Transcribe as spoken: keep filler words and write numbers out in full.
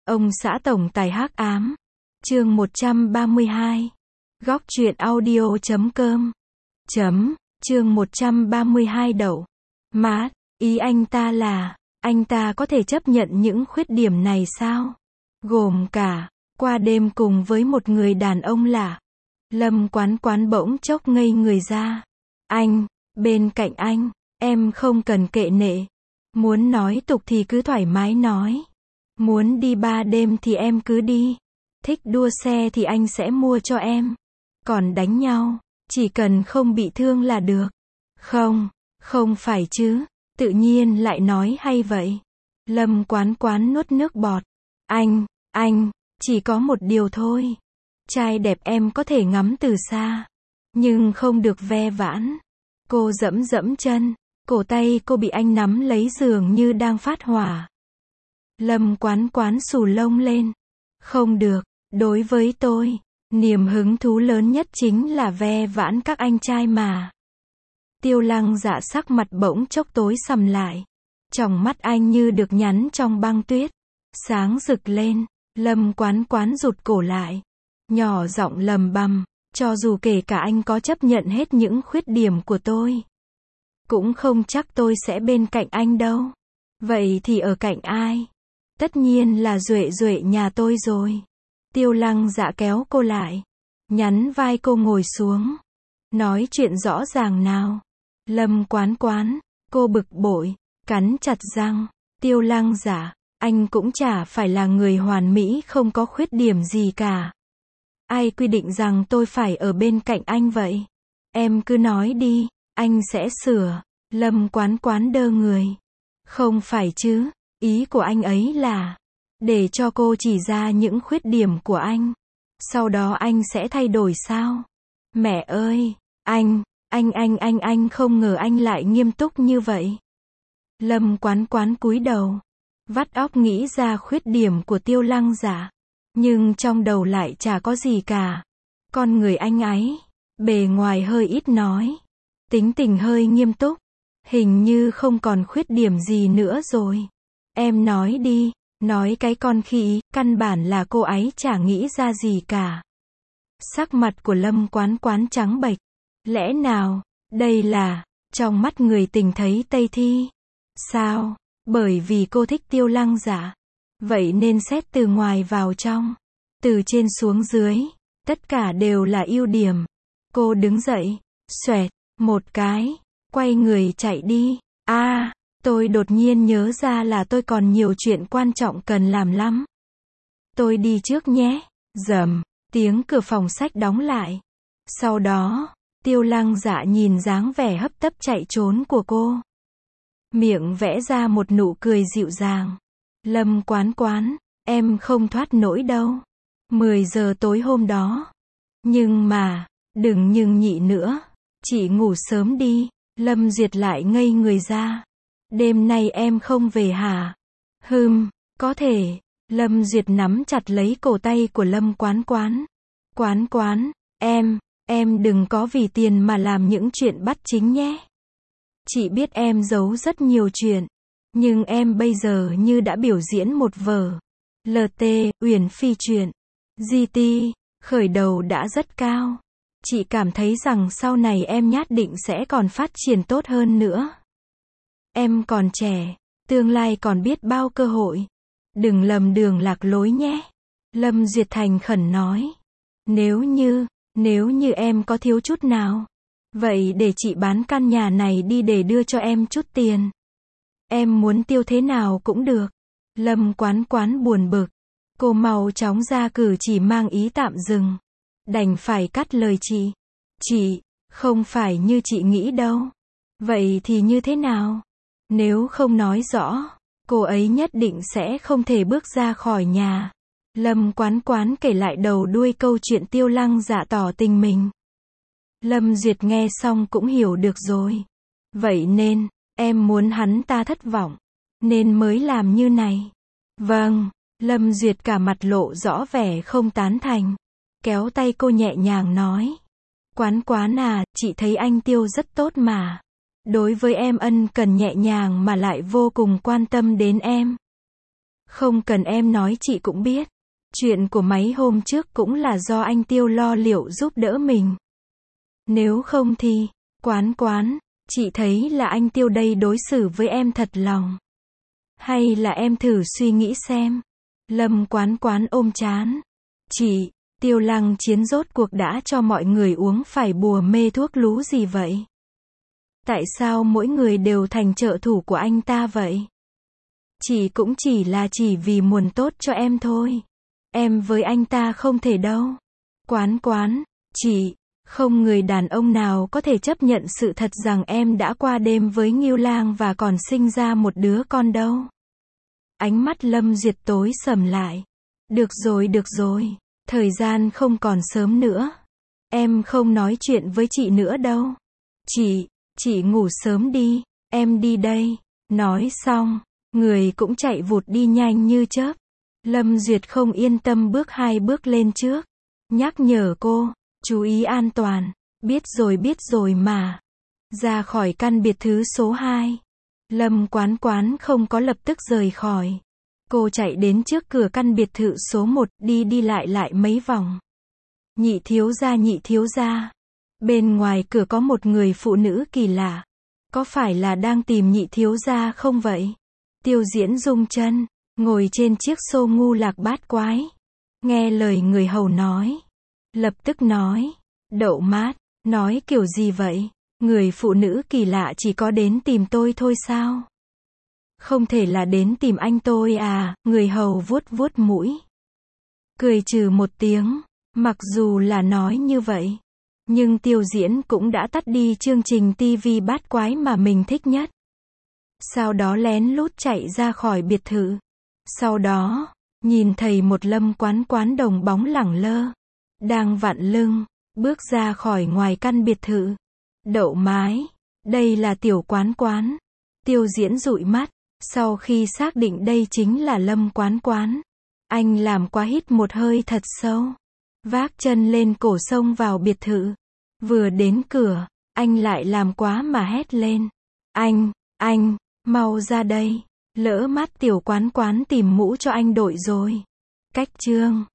Ông xã tổng tài hắc ám. Chương một trăm ba mươi hai. Góc truyện audio chấm com. Chấm, chương một trăm ba mươi hai đậu. Mát, ý anh ta là, anh ta có thể chấp nhận những khuyết điểm này sao? Gồm cả, qua đêm cùng với một người đàn ông lạ. Lâm Quán Quán bỗng chốc ngây người ra. Anh, bên cạnh anh, em không cần kệ nệ. Muốn nói tục thì cứ thoải mái nói. Muốn đi ba đêm thì em cứ đi. Thích đua xe thì anh sẽ mua cho em. Còn đánh nhau, chỉ cần không bị thương là được. Không, không phải chứ, tự nhiên lại nói hay vậy. Lâm Quán Quán nuốt nước bọt. Anh, anh, chỉ có một điều thôi. Trai đẹp em có thể ngắm từ xa, nhưng không được ve vãn. Cô dẫm dẫm chân, cổ tay cô bị anh nắm lấy dường như đang phát hỏa. Lâm Quán Quán xù lông lên. Không được, đối với tôi, niềm hứng thú lớn nhất chính là ve vãn các anh trai mà. Tiêu Lăng Dạ sắc mặt bỗng chốc tối sầm lại. Tròng mắt anh như được nhắn trong băng tuyết, sáng rực lên. Lâm Quán Quán rụt cổ lại, nhỏ giọng lầm bầm, cho dù kể cả anh có chấp nhận hết những khuyết điểm của tôi, cũng không chắc tôi sẽ bên cạnh anh đâu. Vậy thì ở cạnh ai? Tất nhiên là Duệ Duệ nhà tôi rồi. Tiêu Lăng Dạ kéo cô lại, nhắn vai cô ngồi xuống. Nói chuyện rõ ràng nào. Lâm Quán Quán, cô bực bội, cắn chặt răng. Tiêu Lăng Dạ, anh cũng chả phải là người hoàn mỹ không có khuyết điểm gì cả. Ai quy định rằng tôi phải ở bên cạnh anh vậy? Em cứ nói đi, anh sẽ sửa. Lâm Quán Quán đơ người. Không phải chứ, ý của anh ấy là để cho cô chỉ ra những khuyết điểm của anh, sau đó anh sẽ thay đổi sao? Mẹ ơi, anh, anh anh anh anh không ngờ anh lại nghiêm túc như vậy. Lâm Quán Quán cúi đầu, vắt óc nghĩ ra khuyết điểm của Tiêu Lăng Dạ, nhưng trong đầu lại chả có gì cả. Con người anh ấy, bề ngoài hơi ít nói, tính tình hơi nghiêm túc, hình như không còn khuyết điểm gì nữa rồi. Em nói đi, nói cái con khỉ, căn bản là cô ấy chả nghĩ ra gì cả. Sắc mặt của Lâm Quán Quán trắng bệch. Lẽ nào, đây là, trong mắt người tình thấy Tây Thi? Sao? Bởi vì cô thích Tiêu Lăng Dạ. Vậy nên xét từ ngoài vào trong, từ trên xuống dưới, tất cả đều là ưu điểm. Cô đứng dậy, xoẹt, một cái, quay người chạy đi. A, à, tôi đột nhiên nhớ ra là tôi còn nhiều chuyện quan trọng cần làm lắm. Tôi đi trước nhé. Rầm, tiếng cửa phòng sách đóng lại. Sau đó, Tiêu Lăng Dạ nhìn dáng vẻ hấp tấp chạy trốn của cô, miệng vẽ ra một nụ cười dịu dàng. Lâm Quán Quán, em không thoát nổi đâu. mười giờ tối hôm đó. Nhưng mà, đừng nhưng nhị nữa. Chị ngủ sớm đi. Lâm Duyệt lại ngây người ra. Đêm nay em không về hả? Hừm, có thể. Lâm Duyệt nắm chặt lấy cổ tay của Lâm Quán Quán. Quán Quán, em, em đừng có vì tiền mà làm những chuyện bắt chính nhé. Chị biết em giấu rất nhiều chuyện, nhưng em bây giờ như đã biểu diễn một vở lờ tê, Uyển Phi truyện. giê tê, khởi đầu đã rất cao. Chị cảm thấy rằng sau này em nhất định sẽ còn phát triển tốt hơn nữa. Em còn trẻ, tương lai còn biết bao cơ hội. Đừng lầm đường lạc lối nhé. Lâm Duyệt thành khẩn nói. Nếu như, nếu như em có thiếu chút nào, vậy để chị bán căn nhà này đi để đưa cho em chút tiền. Em muốn tiêu thế nào cũng được. Lâm Quán Quán buồn bực. Cô mau chóng ra cử chỉ mang ý tạm dừng. Đành phải cắt lời chị. Chị, không phải như chị nghĩ đâu. Vậy thì như thế nào? Nếu không nói rõ, cô ấy nhất định sẽ không thể bước ra khỏi nhà. Lâm Quán Quán kể lại đầu đuôi câu chuyện Tiêu Lăng Dạ tỏ tình mình. Lâm Duyệt nghe xong cũng hiểu được rồi. Vậy nên, em muốn hắn ta thất vọng, nên mới làm như này. Vâng, Lâm Duyệt cả mặt lộ rõ vẻ không tán thành. Kéo tay cô nhẹ nhàng nói. Quán Quán à, chị thấy anh Tiêu rất tốt mà. Đối với em ân cần nhẹ nhàng mà lại vô cùng quan tâm đến em. Không cần em nói chị cũng biết. Chuyện của mấy hôm trước cũng là do anh Tiêu lo liệu giúp đỡ mình. Nếu không thì, Quán Quán, chị thấy là anh Tiêu đây đối xử với em thật lòng. Hay là em thử suy nghĩ xem. Lâm Quán Quán ôm trán. Chị, Tiêu Lăng Chiến rốt cuộc đã cho mọi người uống phải bùa mê thuốc lú gì vậy? Tại sao mỗi người đều thành trợ thủ của anh ta vậy? Chị cũng chỉ là chỉ vì muốn tốt cho em thôi. Em với anh ta không thể đâu. Quán Quán, chị, không người đàn ông nào có thể chấp nhận sự thật rằng em đã qua đêm với Ngưu Lang và còn sinh ra một đứa con đâu. Ánh mắt Lâm Duyệt tối sầm lại. Được rồi được rồi, thời gian không còn sớm nữa. Em không nói chuyện với chị nữa đâu. Chị, chị ngủ sớm đi, em đi đây. Nói xong, người cũng chạy vụt đi nhanh như chớp. Lâm Duyệt không yên tâm bước hai bước lên trước. Nhắc nhở cô, chú ý an toàn. Biết rồi biết rồi mà. Ra khỏi căn biệt thự số hai. Lâm Quán Quán không có lập tức rời khỏi. Cô chạy đến trước cửa căn biệt thự số một, đi đi lại lại mấy vòng. Nhị thiếu gia nhị thiếu gia. Bên ngoài cửa có một người phụ nữ kỳ lạ. Có phải là đang tìm nhị thiếu gia không vậy? Tiêu Diễn rung chân, ngồi trên chiếc xô ngu lạc bát quái. Nghe lời người hầu nói. Lập tức nói. Đậu mát, nói kiểu gì vậy? Người phụ nữ kỳ lạ chỉ có đến tìm tôi thôi sao? Không thể là đến tìm anh tôi à? Người hầu vuốt vuốt mũi. Cười trừ một tiếng. Mặc dù là nói như vậy, nhưng Tiêu Diễn cũng đã tắt đi chương trình ti vi bát quái mà mình thích nhất. Sau đó lén lút chạy ra khỏi biệt thự. Sau đó, nhìn thấy một Lâm Quán Quán đồng bóng lẳng lơ, đang vặn lưng, bước ra khỏi ngoài căn biệt thự. Đậu mái, đây là Tiểu Quán Quán. Tiêu Diễn dụi mắt, sau khi xác định đây chính là Lâm Quán Quán. Anh làm quá hít một hơi thật sâu. Vác chân lên cổ xông vào biệt thự. Vừa đến cửa, anh lại làm quá mà hét lên. Anh, anh, mau ra đây. Lỡ mắt Tiểu Quán Quán tìm mũ cho anh đội rồi. Cách chương